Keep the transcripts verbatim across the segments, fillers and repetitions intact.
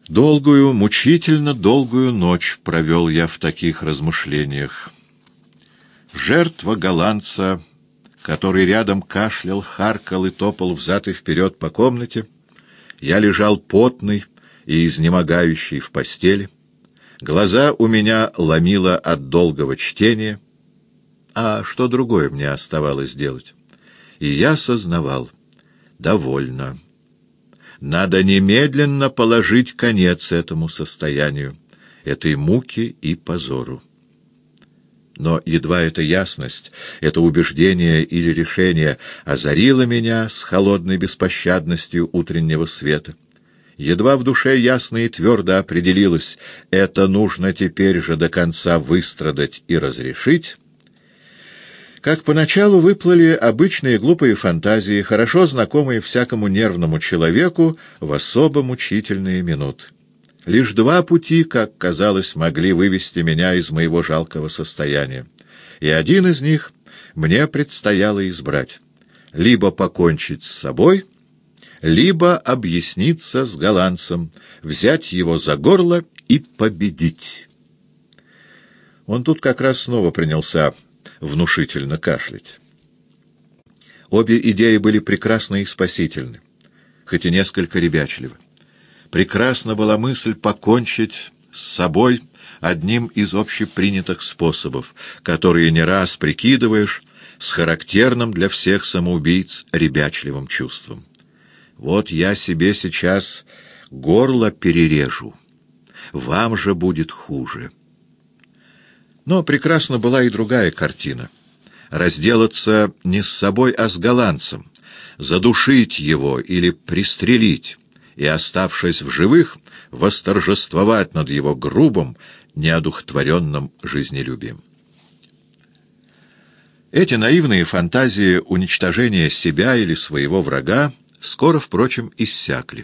Долгую, мучительно долгую ночь провел я в таких размышлениях. Жертва голландца, который рядом кашлял, харкал и топал взад и вперед по комнате, я лежал потный и изнемогающий в постели. Глаза у меня ломило от долгого чтения, а что другое мне оставалось делать? И я сознавал: довольно. Надо немедленно положить конец этому состоянию, этой муке и позору. Но едва эта ясность, это убеждение или решение озарило меня с холодной беспощадностью утреннего света, едва в душе ясно и твердо определилось: это нужно теперь же до конца выстрадать и разрешить, как поначалу выплыли обычные глупые фантазии, хорошо знакомые всякому нервному человеку в особо мучительные минуты. Лишь два пути, как казалось, могли вывести меня из моего жалкого состояния, и один из них мне предстояло избрать: либо покончить с собой, либо объясниться с голландцем, взять его за горло и победить. Он тут как раз снова принялся внушительно кашлять. Обе идеи были прекрасны и спасительны, хоть и несколько ребячливы. Прекрасна была мысль покончить с собой одним из общепринятых способов, которые не раз прикидываешь с характерным для всех самоубийц ребячливым чувством. Вот я себе сейчас горло перережу, вам же будет хуже. Но прекрасна была и другая картина. Разделаться не с собой, а с голландцем, задушить его или пристрелить, и, оставшись в живых, восторжествовать над его грубым, неодухотворенным жизнелюбием. Эти наивные фантазии уничтожения себя или своего врага скоро, впрочем, иссякли.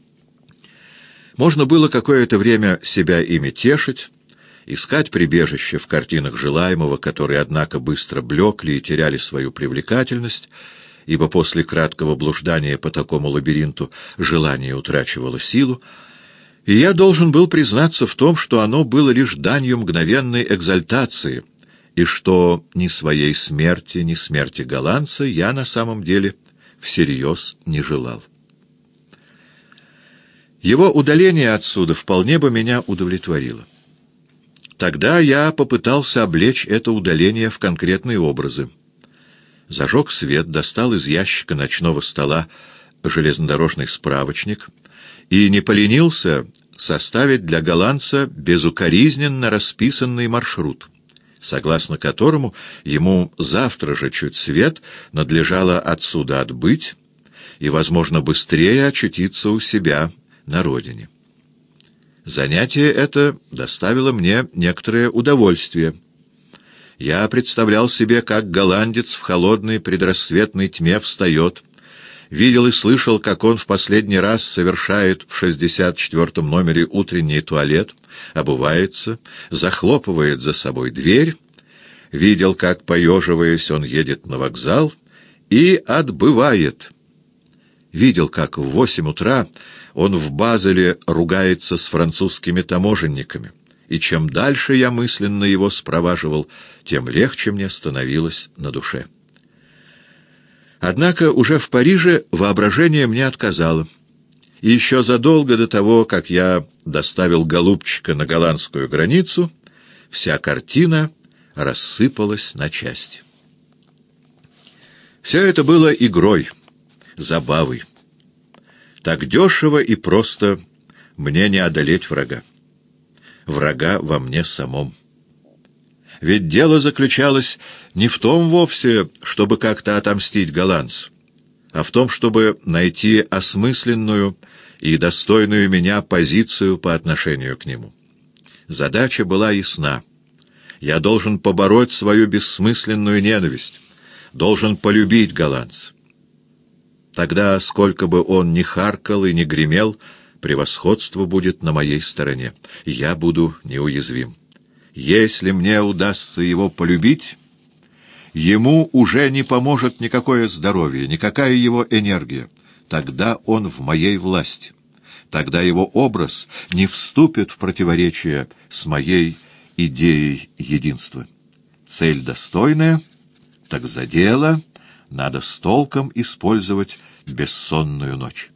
Можно было какое-то время себя ими тешить, искать прибежище в картинах желаемого, которые, однако, быстро блекли и теряли свою привлекательность, ибо после краткого блуждания по такому лабиринту желание утрачивало силу, и я должен был признаться в том, что оно было лишь данью мгновенной экзальтации, и что ни своей смерти, ни смерти голландца я на самом деле всерьез не желал. Его удаление отсюда вполне бы меня удовлетворило. Тогда я попытался облечь это удаление в конкретные образы. Зажег свет, достал из ящика ночного стола железнодорожный справочник и не поленился составить для голландца безукоризненно расписанный маршрут, согласно которому ему завтра же чуть свет надлежало отсюда отбыть и, возможно, быстрее очутиться у себя на родине. Занятие это доставило мне некоторое удовольствие. Я представлял себе, как голландец в холодной предрассветной тьме встает, видел и слышал, как он в последний раз совершает в шестьдесят четвёртом номере утренний туалет, обувается, захлопывает за собой дверь, видел, как, поеживаясь, он едет на вокзал и отбывает. Видел, как в восемь утра он в Базеле ругается с французскими таможенниками, и чем дальше я мысленно его спроваживал, тем легче мне становилось на душе. Однако уже в Париже воображение мне отказало, и еще задолго до того, как я доставил голубчика на голландскую границу, вся картина рассыпалась на части. Все это было игрой, забавой. Так дешево и просто мне не одолеть врага. Врага во мне самом. Ведь дело заключалось не в том вовсе, чтобы как-то отомстить голландцу, а в том, чтобы найти осмысленную и достойную меня позицию по отношению к нему. Задача была ясна. Я должен побороть свою бессмысленную ненависть, должен полюбить голландца. Тогда, сколько бы он ни харкал и ни гремел, превосходство будет на моей стороне. Я буду неуязвим. Если мне удастся его полюбить, ему уже не поможет никакое здоровье, никакая его энергия. Тогда он в моей власти. тогда его образ не вступит в противоречие с моей идеей единства. Цель достойная, так за дело надо с толком использовать бессонную ночь.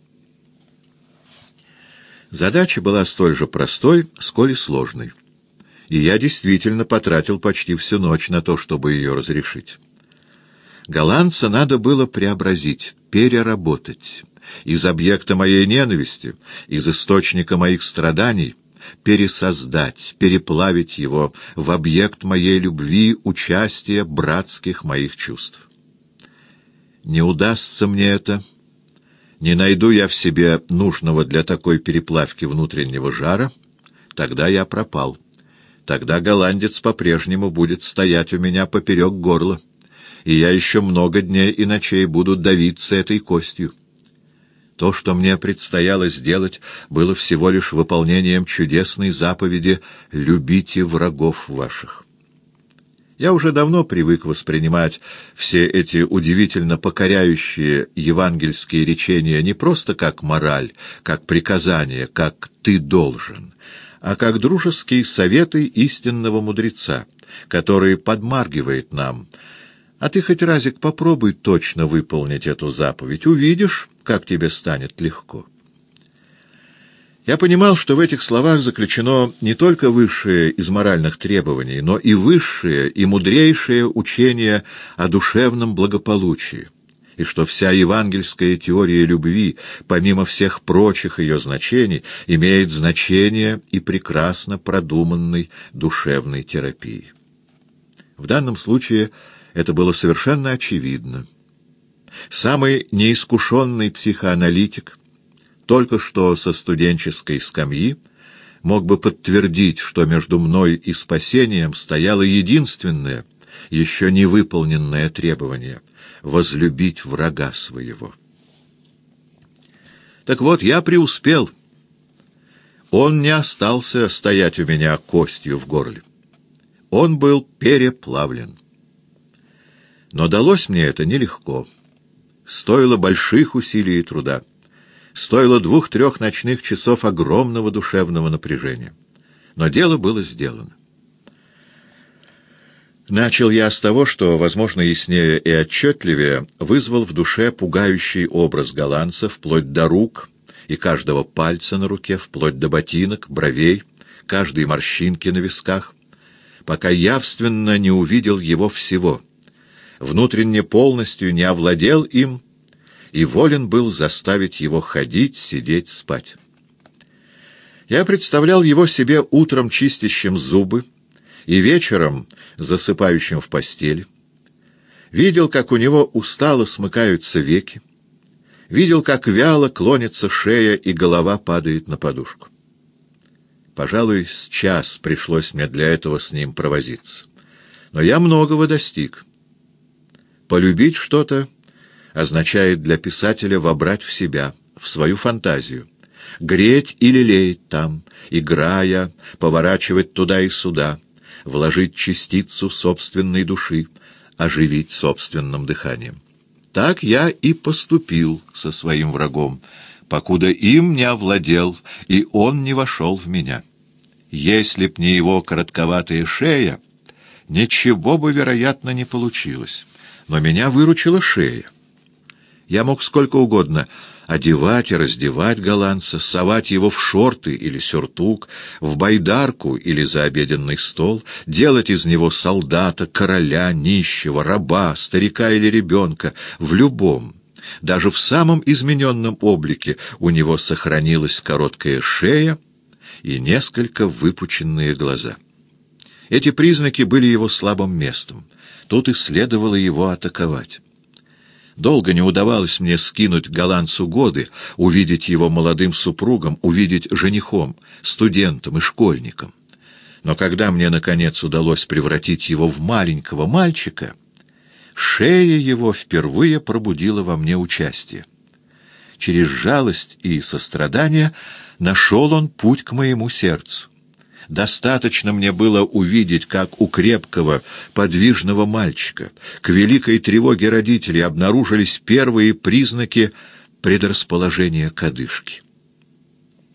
Задача была столь же простой, сколь и сложной, и я действительно потратил почти всю ночь на то, чтобы ее разрешить. Голландца надо было преобразить, переработать, из объекта моей ненависти, из источника моих страданий, пересоздать, переплавить его в объект моей любви, участия, братских моих чувств. Не удастся мне это, не найду я в себе нужного для такой переплавки внутреннего жара, тогда я пропал. Тогда голландец по-прежнему будет стоять у меня поперек горла, и я еще много дней и ночей буду давиться этой костью. То, что мне предстояло сделать, было всего лишь выполнением чудесной заповеди «любите врагов ваших». Я уже давно привык воспринимать все эти удивительно покоряющие евангельские речения не просто как мораль, как приказание, как «ты должен», а как дружеские советы истинного мудреца, который подмаргивает нам: а ты хоть разик попробуй точно выполнить эту заповедь, увидишь, как тебе станет легко. Я понимал, что в этих словах заключено не только высшее из моральных требований, но и высшее и мудрейшее учение о душевном благополучии, и что вся евангельская теория любви, помимо всех прочих ее значений, имеет значение и прекрасно продуманной душевной терапии. В данном случае это было совершенно очевидно. Самый неискушенный психоаналитик, только что со студенческой скамьи, мог бы подтвердить, что между мной и спасением стояло единственное, еще не выполненное требование — возлюбить врага своего. Так вот, я преуспел. Он не остался стоять у меня костью в горле. Он был переплавлен. Но далось мне это нелегко. Стоило больших усилий и труда. Стоило двух-трех ночных часов огромного душевного напряжения. Но дело было сделано. Начал я с того, что, возможно, яснее и отчетливее вызвал в душе пугающий образ голландца вплоть до рук и каждого пальца на руке, вплоть до ботинок, бровей, каждой морщинки на висках, пока явственно не увидел его всего, внутренне полностью не овладел им и волен был заставить его ходить, сидеть, спать. Я представлял его себе утром чистящим зубы и вечером засыпающим в постели. Видел, как у него устало смыкаются веки. Видел, как вяло клонится шея и голова падает на подушку. Пожалуй, с час пришлось мне для этого с ним провозиться. Но я многого достиг. Полюбить что-то означает для писателя вобрать в себя, в свою фантазию, греть и лелеять там, играя, поворачивать туда и сюда, вложить частицу собственной души, оживить собственным дыханием. Так я и поступил со своим врагом, покуда им не овладел, и он не вошел в меня. Если б не его коротковатая шея, ничего бы, вероятно, не получилось. Но меня выручила шея. Я мог сколько угодно одевать и раздевать голландца, совать его в шорты или сюртук, в байдарку или за обеденный стол, делать из него солдата, короля, нищего, раба, старика или ребенка. В любом, даже в самом измененном облике у него сохранилась короткая шея и несколько выпученные глаза. Эти признаки были его слабым местом. Тут и следовало его атаковать. Долго не удавалось мне скинуть голландцу годы, увидеть его молодым супругом, увидеть женихом, студентом и школьником. Но когда мне, наконец, удалось превратить его в маленького мальчика, шея его впервые пробудила во мне участие. Через жалость и сострадание нашел он путь к моему сердцу. Достаточно мне было увидеть, как у крепкого, подвижного мальчика к великой тревоге родителей обнаружились первые признаки предрасположения к одышке.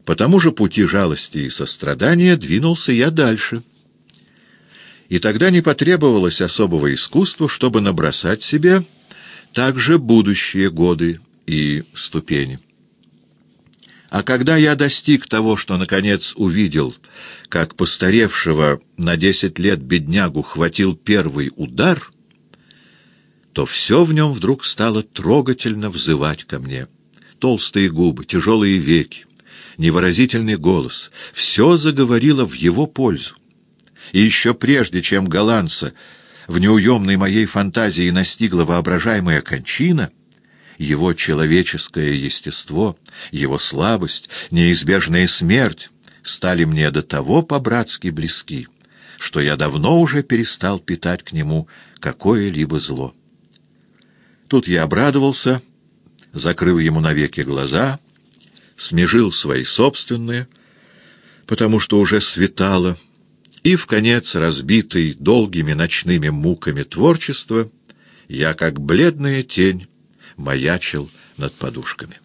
По тому же пути жалости и сострадания двинулся я дальше. И тогда не потребовалось особого искусства, чтобы набросать себе также будущие годы и ступени. А когда я достиг того, что, наконец, увидел, как постаревшего на десять лет беднягу хватил первый удар, то все в нем вдруг стало трогательно взывать ко мне. Толстые губы, тяжелые веки, невыразительный голос — все заговорило в его пользу. И еще прежде, чем голландца в неуемной моей фантазии настигла воображаемая кончина, его человеческое естество, его слабость, неизбежная смерть стали мне до того по-братски близки, что я давно уже перестал питать к нему какое-либо зло. Тут я обрадовался, закрыл ему навеки глаза, смежил свои собственные, потому что уже светало, и, вконец разбитый долгими ночными муками творчества, я, как бледная тень, маячил над подушками.